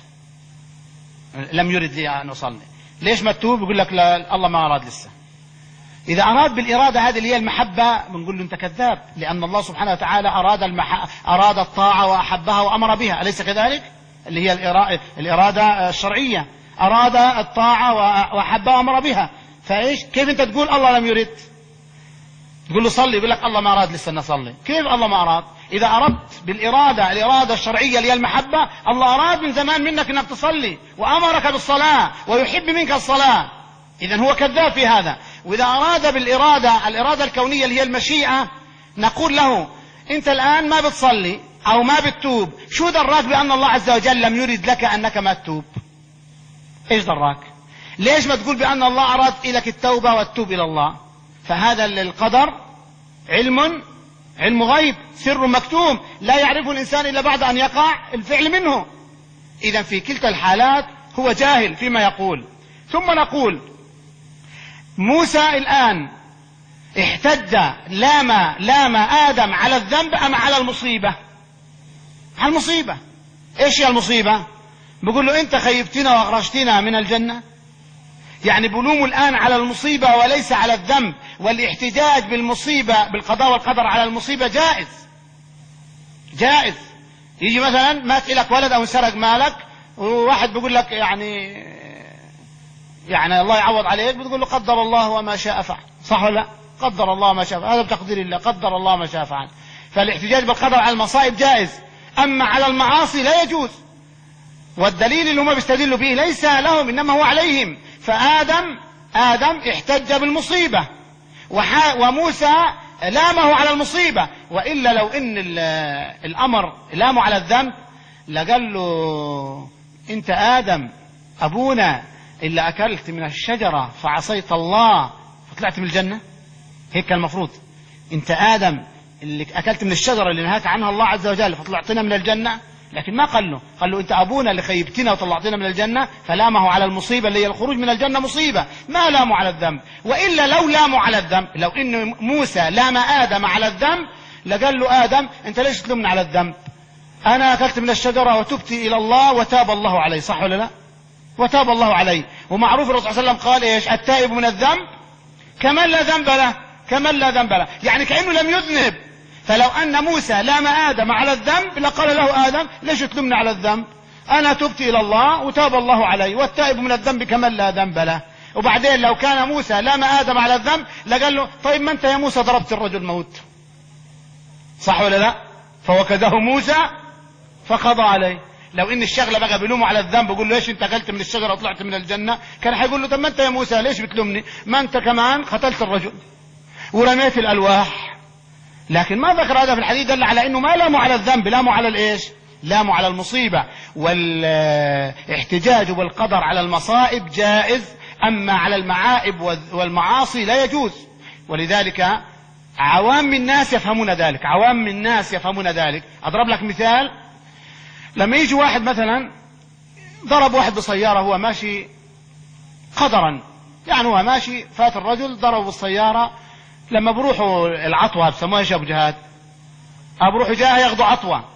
لم يرد لي أن أصلي. ليش ما تتوب؟ يقول لك لا الله ما أراد لسه. إذا أراد بالإرادة هذه اللي هي المحبة بنقول له أنت كذاب، لأن الله سبحانه وتعالى أراد المح... أراد الطاعة وأحبها وأمر بها، أليس كذلك؟ اللي هي الإرا... الإرادة الشرعية، أراد الطاعة وأحبها وأمر بها. فإيش؟ كيف أنت تقول الله لم يرد؟ تقول له صلي، يقول لك الله ما أراد لسه نصلي. كيف الله ما أراد؟ إذا أردت بالإرادة الإرادة الشرعية اللي هي المحبة، الله أراد من زمان منك أنك تصلي وأمرك بالصلاة ويحب منك الصلاة، إذن هو كذاب في هذا. وإذا أراد بالإرادة الإرادة الكونية اللي هي المشيئة، نقول له أنت الآن ما بتصلي أو ما بتتوب، شو دراك بأن الله عز وجل لم يرد لك أنك ما تتوب؟ إيش دراك؟ ليش ما تقول بأن الله أراد إليك التوبة والتوب إلى الله؟ فهذا القدر علم علم غيب، سر مكتوم، لا يعرفه الإنسان إلا بعد أن يقع الفعل منه. إذن في كلتا الحالات هو جاهل فيما يقول. ثم نقول موسى الآن احتج لام لام آدم على الذنب أم على المصيبة؟ على المصيبة. إيش هي المصيبة؟ بيقول له أنت خيبتنا وأخرجتنا من الجنة. يعني بلوم الآن على المصيبة وليس على الذنب، والاحتجاج بالمصيبة بالقضاء والقدر على المصيبة جائز جائز. يجي مثلا مات لك ولد أو سرق مالك، وواحد بيقول لك يعني يعني الله يعوض عليك، بتقول له قدر الله وما شاء فعل. صح ولا لا؟ قدر الله ما شاء فعل، هذا بتقدير الله، قدر الله ما شاء فعل. فالاحتجاج بالقدر على المصائب جائز، أما على المعاصي لا يجوز. والدليل اللي هم بيستدلوا به ليس لهم إنما هو عليهم. فآدم آدم احتج بالمصيبة، وموسى لامه على المصيبة. وإلا لو إن الأمر لامه على الذنب لقال له أنت آدم أبونا إلا أكلت من الشجرة فعصيت الله فطلعت من الجنة. هيك المفروض. أنت آدم اللي أكلت من الشجرة اللي نهاك عنها الله عز وجل فطلعتنا من الجنة، لكن ما قال له قال له أنت أبونا اللي خيبتنا وطلعتنا من الجنة، فلامه على المصيبة اللي هي الخروج من الجنة مصيبة، ما لامه على الذنب. وإلا لو لامه على الذنب، لو إن موسى لام آدم على الذنب لقال له آدم أنت ليش تلومني على الذنب؟ أنا أكلت من الشجرة وتبت إلى الله وتاب الله علي، صح ولا لا؟ وتاب الله علي. ومعروف الرسول صلى الله عليه وسلم قال إيش؟ التائب من الذنب كمن لا ذنب له، كمن لا ذنب له، يعني كأنه لم يذنب. فلو أن موسى لام آدم على الذنب لقال له آدم ليش تلومني على الذنب؟ أنا تبت إلى الله وتاب الله علي، والتائب من الذنب كمن لا ذنب له. وبعدين لو كان موسى لام آدم على الذنب لقال له طيب ما أنت يا موسى ضربت الرجل موت، صح ولا لا؟ فوكده موسى فقضى عليه. لو ان الشغله بقى بيلومه على الذنب بيقول له ليش انت اكلت من الشجره وطلعت من الجنه، كان هيقول له طب ما انت يا موسى ليش بتلومني؟ ما انت كمان قتلت الرجل ورميت الالواح. لكن ما ذكر هذا في الحديث، دل على انه ما لامه على الذنب، لامه على الايش؟ لامه على المصيبه. والاحتجاج بالقدر على المصائب جائز، اما على المعائب والمعاصي لا يجوز. ولذلك عوام الناس يفهمون ذلك، عوام الناس يفهمون ذلك. اضرب لك مثال، لما يجي واحد مثلا ضرب واحد بسيارة هو ماشي قدرا، يعني هو ماشي فات الرجل ضربه بالسيارة. لما بروحوا العطوة بسموها ايش يا ابو جهاد؟ بروحوا جاهة ياخذوا عطوة،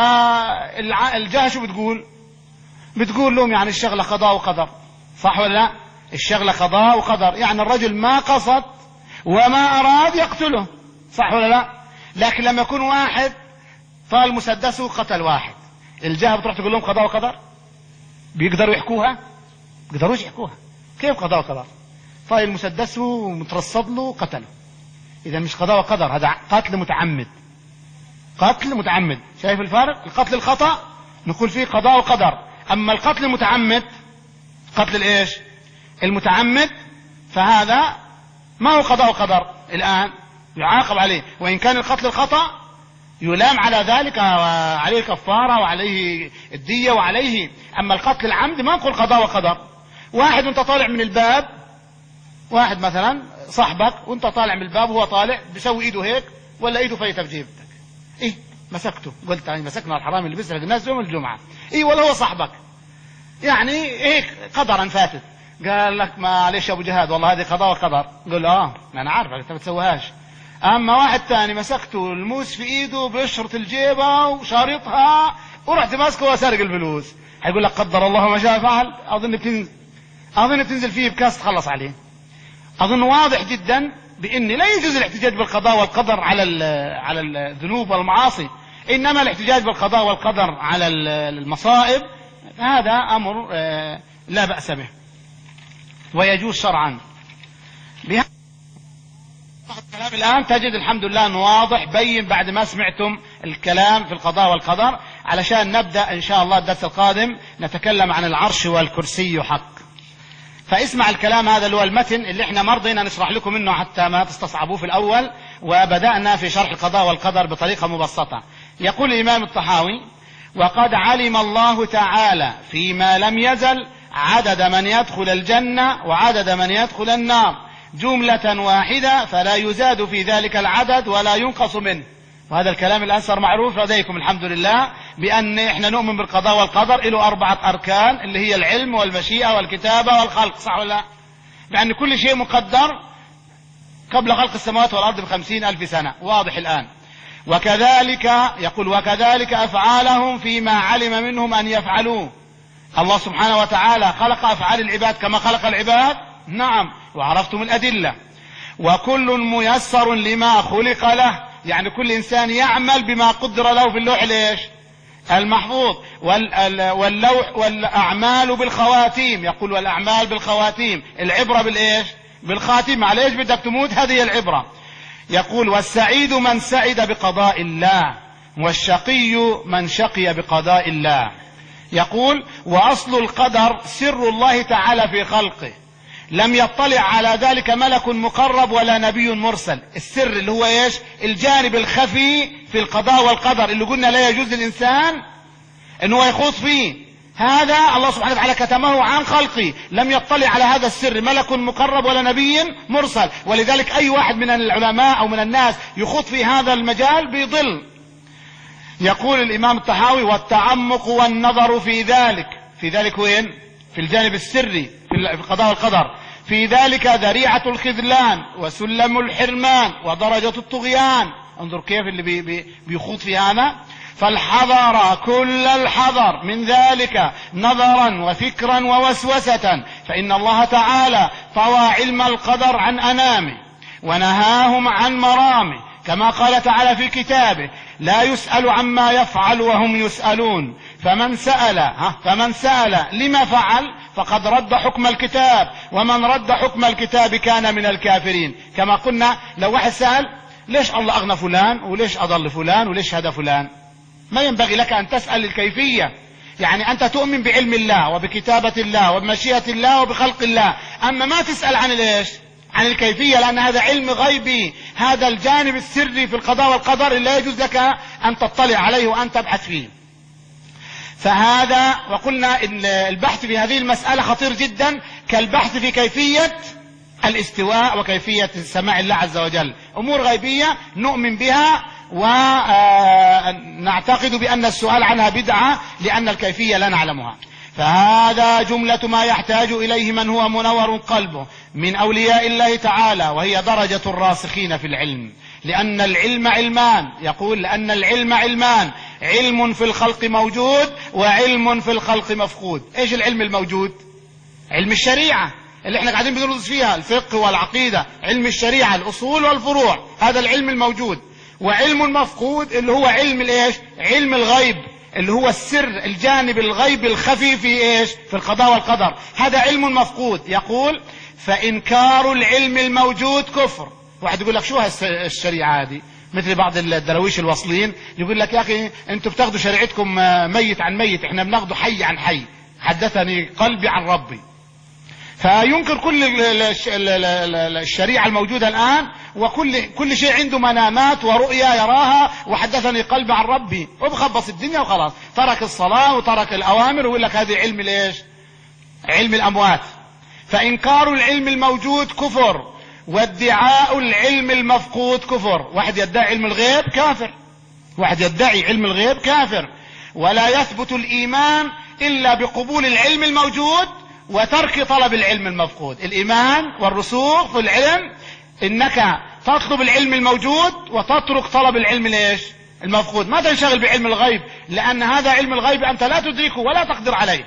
فالجاهة شو بتقول؟ بتقول لهم يعني الشغلة قضاء وقدر، صح ولا لا؟ الشغلة قضاء وقدر، يعني الرجل ما قصد وما أراد يقتله، صح ولا لا؟ لكن لما يكون واحد طال مسدسه قتل واحد، الجهة بتروح تقول لهم قضاء وقدر؟ بيقدروا يحكوها؟ بيقدروش يحكوها. كيف قضاء وقدر؟ طال مسدسه ومترصد له قتله، إذا مش قضاء وقدر، هذا قتل متعمد، قتل متعمد. شايف الفرق؟ القتل الخطأ نقول فيه قضاء وقدر، أما القتل المتعمد، قتل الإيش؟ المتعمد، فهذا ما هو قضاء وقدر، الآن يعاقب عليه. وإن كان القتل الخطأ يلام على ذلك وعليه كفارة وعليه الدية وعليه. أما القتل العمد ما نقول قضاء وقدر. واحد وانت طالع من الباب، واحد مثلا صاحبك وانت طالع من الباب وهو طالع بيسوي ايده هيك ولا ايده فايته في جيبتك، ايه مسكته، قلت يعني مسكنا الحرامي اللي بيسرق الناس يوم الجمعة، ايه ولا هو صاحبك، يعني هيك قدرا فاتت. قال لك معلش يا ابو جهاد والله هذه قضاء وقدر، قل اه ما انا عارفك انت ما بتسويهاش. اما واحد تاني مسكته الموس في ايده بيشرط الجيبه وشارطها ورحت ماسكه وسارق الفلوس، هيقول لك قدر الله ما شاء فعل. اظن بتنزل اظن بتنزل فيه بكاس تخلص عليه. اظن واضح جدا بان لا يجوز الاحتجاج بالقضاء والقدر على على الذنوب والمعاصي، انما الاحتجاج بالقضاء والقدر على المصائب هذا امر لا بأس به ويجوز شرعا. الكلام الآن تجد الحمد لله أنه واضح بين بعد ما سمعتم الكلام في القضاء والقدر، علشان نبدأ إن شاء الله الدرس القادم نتكلم عن العرش والكرسي حق. فاسمع الكلام هذا اللي هو المتن اللي احنا مرضينا نشرح لكم منه حتى ما تستصعبوه في الأول، وبدأنا في شرح القضاء والقدر بطريقة مبسطة. يقول الإمام الطحاوي: وقد علم الله تعالى فيما لم يزل عدد من يدخل الجنة وعدد من يدخل النار جملة واحدة، فلا يزاد في ذلك العدد ولا ينقص منه. وهذا الكلام الآن صار معروف لديكم الحمد لله، بأن احنا نؤمن بالقضاء والقدر له أربعة أركان، اللي هي العلم والمشيئة والكتابة والخلق، صح ولا لا؟ بأن كل شيء مقدر قبل خلق السماوات والأرض بخمسين ألف سنة، واضح الآن. وكذلك يقول: وكذلك أفعالهم فيما علم منهم أن يفعلوه. الله سبحانه وتعالى خلق أفعال العباد كما خلق العباد، نعم، وعرفتم الأدلة. وكل ميسر لما خلق له، يعني كل إنسان يعمل بما قدر له في اللوح ليش المحفوظ. واللوح والأعمال بالخواتيم، يقول والأعمال بالخواتيم، العبرة بالإيش؟ بالخاتم. عليش بدك تموت؟ هذه العبرة. يقول: والسعيد من سعد بقضاء الله، والشقي من شقي بقضاء الله. يقول: وأصل القدر سر الله تعالى في خلقه، لم يطلع على ذلك ملك مقرب ولا نبي مرسل. السر اللي هو ايش؟ الجانب الخفي في القضاء والقدر اللي قلنا لا يجوز للإنسان انه يخوض فيه. هذا الله سبحانه وتعالى كتمه عن خلقه، لم يطلع على هذا السر ملك مقرب ولا نبي مرسل. ولذلك أي واحد من العلماء أو من الناس يخوض في هذا المجال بيضل. يقول الإمام الطحاوي: والتعمق والنظر في ذلك. في ذلك وين؟ في الجانب السري في القضاء والقدر. في ذلك ذريعة الخذلان وسلم الحرمان ودرجة الطغيان. انظر كيف اللي بي بي بيخوض في هذا. فالحذر كل الحذر من ذلك نظرا وفكرا ووسوسة، فإن الله تعالى طوى علم القدر عن أنامه ونهاهم عن مرامه، كما قال تعالى في كتابه: لا يسأل عما يفعل وهم يسألون. فمن سأل ها فمن سأل لما فعل فقد رد حكم الكتاب، ومن رد حكم الكتاب كان من الكافرين. كما قلنا لو واحد سأل: ليش الله أغنى فلان وليش أضل فلان وليش هدى فلان؟ ما ينبغي لك أن تسأل الكيفية. يعني أنت تؤمن بعلم الله وبكتابة الله وبمشيئة الله وبخلق الله، أما ما تسأل عن ليش عن الكيفية، لأن هذا علم غيبي، هذا الجانب السري في القضاء والقدر لا يجوز لك أن تطلع عليه وأن تبحث فيه. فهذا وقلنا إن البحث في هذه المسألة خطير جدا، كالبحث في كيفية الاستواء وكيفية سماع الله عز وجل. أمور غيبية نؤمن بها ونعتقد بأن السؤال عنها بدعة لأن الكيفية لا نعلمها. فهذا جملة ما يحتاج إليه من هو منور قلبه من أولياء الله تعالى، وهي درجة الراسخين في العلم. لأن العلم علمان، يقول لأن العلم علمان: علم في الخلق موجود وعلم في الخلق مفقود. ايش العلم الموجود؟ علم الشريعة اللي احنا قاعدين بندرس فيها، الفقه والعقيدة، علم الشريعة، الأصول والفروع، هذا العلم الموجود. وعلم المفقود اللي هو علم الايش؟ علم الغيب، اللي هو السر، الجانب الغيب الخفي في ايش؟ في القضاء والقدر، هذا علم مفقود. يقول: فإنكار العلم الموجود كفر. واحد يقول لك: شو هالشريعة هذه؟ مثل بعض الدرويش الوصلين يقول لك: يا أخي أنتم بتاخذوا شريعتكم ميت عن ميت، احنا بناخذوا حي عن حي، حدثني قلبي عن ربي. فينكر كل الشريعة الموجودة الآن، وكل كل شيء عنده منامات ورؤيا يراها، وحدثني قلبي عن ربي، وبخبص الدنيا وخلاص، ترك الصلاة وترك الأوامر ويقول لك هذه علم الايش؟ علم الأموات. فإنكار العلم الموجود كفر، وادعاء العلم المفقود كفر. واحد يدعي علم الغيب كافر، واحد يدعي علم الغيب كافر. ولا يثبت الإيمان إلا بقبول العلم الموجود وترك طلب العلم المفقود. الإيمان والرسوخ في العلم إنك تطلب العلم الموجود وتترك طلب العلم ليش؟ المفقود. ما تنشغل بعلم الغيب، لأن هذا علم الغيب أنت لا تدركه ولا تقدر عليه.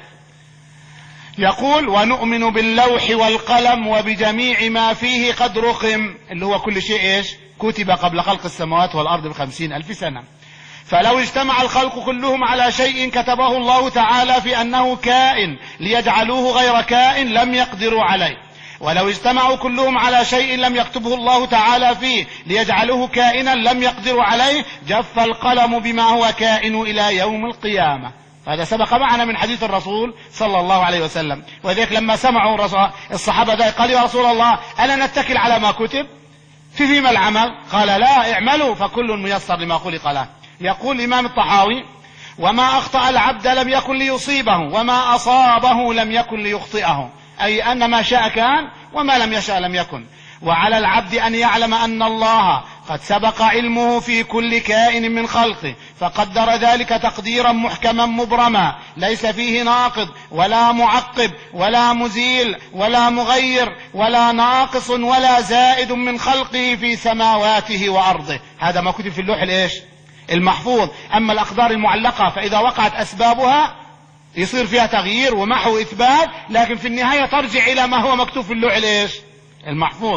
يقول: ونؤمن باللوح والقلم وبجميع ما فيه قد رقم، اللي هو كل شيء ايش؟ كتب قبل خلق السماوات والأرض بخمسين ألف سنة. فلو اجتمع الخلق كلهم على شيء كتبه الله تعالى في أنه كائن ليجعلوه غير كائن لم يقدروا عليه، ولو اجتمعوا كلهم على شيء لم يكتبه الله تعالى فيه ليجعلوه كائنا لم يقدروا عليه جف القلم بما هو كائن إلى يوم القيامة. هذا سبق معنا من حديث الرسول صلى الله عليه وسلم. وذلك لما سمعوا الصحابة ذلك قالوا: يا رسول الله ألا نتكل على ما كتب؟ في فيما العمل؟ قال: لا، اعملوا فكل ميسر لما خلق له. يقول الإمام الطحاوي: وما أخطأ العبد لم يكن ليصيبه، وما أصابه لم يكن ليخطئه، أي أن ما شاء كان وما لم يشاء لم يكن. وعلى العبد أن يعلم أن الله قد سبق علمه في كل كائن من خلقه، فقدر ذلك تقديرا محكما مبرما ليس فيه ناقض ولا معقب ولا مزيل ولا مغير ولا ناقص ولا زائد من خلقه في سماواته وأرضه. هذا ما كتب في اللوح الإيش؟ المحفوظ. أما الأقدار المعلقة فإذا وقعت أسبابها يصير فيها تغيير ومحو إثبات، لكن في النهاية ترجع إلى ما هو مكتوب في اللوح الإيش؟ المحفوظ.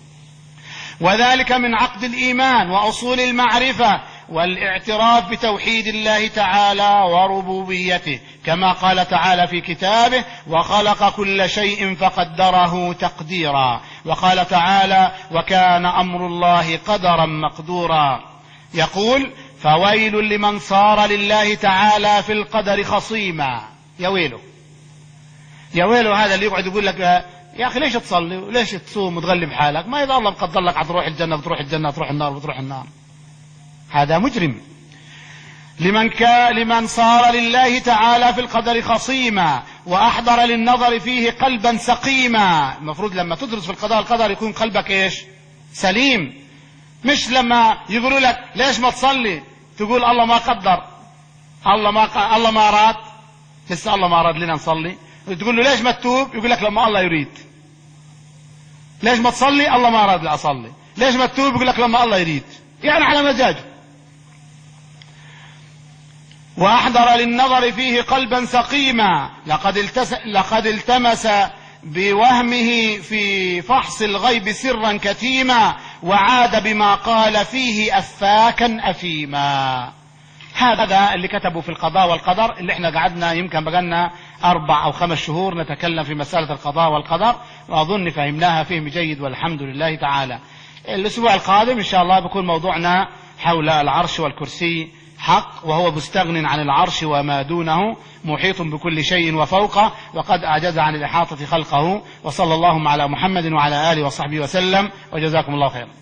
وذلك من عقد الإيمان وأصول المعرفة والاعتراف بتوحيد الله تعالى وربوبيته، كما قال تعالى في كتابه: وخلق كل شيء فقدره تقديرا. وقال تعالى: وكان أمر الله قدرا مقدورا. يقول: فويل لمن صار لله تعالى في القدر خصيما. يا ويله يا ويله هذا اللي يقعد يقول لك: يا أخي ليش تصلي وليش تصوم وتغلب حالك؟ ما إذا الله مقدر لك هتروح الجنة بتروح الجنة، تروح النار بتروح النار. هذا مجرم. لمن, كا لمن صار لله تعالى في القدر خصيما وأحضر للنظر فيه قلبا سقيما. المفروض لما تدرس في القضاء والقدر يكون قلبك إيش؟ سليم. مش لما يقولوا لك ليش ما تصلي تقول الله ما قدر، الله ما ق... الله ما أراد، لسه الله ما أراد لنا نصلي. تقول له ليش ما تتوب، يقول لك لما الله يريد. ليش ما تصلي، الله ما أراد لا أصلي. ليش ما تتوب، يقول لك لما الله يريد، يعني على مزاجه. وأحضر للنظر فيه قلبا سقيما لقد, التس... لقد التمس بوهمه في فحص الغيب سرا كتيما وعاد بما قال فيه أفاكا أثيما. هذا اللي كتبوا في القضاء والقدر، اللي احنا قعدنا يمكن بقالنا أربع أو خمس شهور نتكلم في مسألة القضاء والقدر، وأظن فهمناها فهم جيد والحمد لله تعالى. الأسبوع القادم إن شاء الله بيكون موضوعنا حول العرش والكرسي حق، وهو مستغن عن العرش وما دونه، محيط بكل شيء وفوقه، وقد أعجز عن الإحاطة خلقه. وصلى اللهم على محمد وعلى آله وصحبه وسلم، وجزاكم الله خيرا.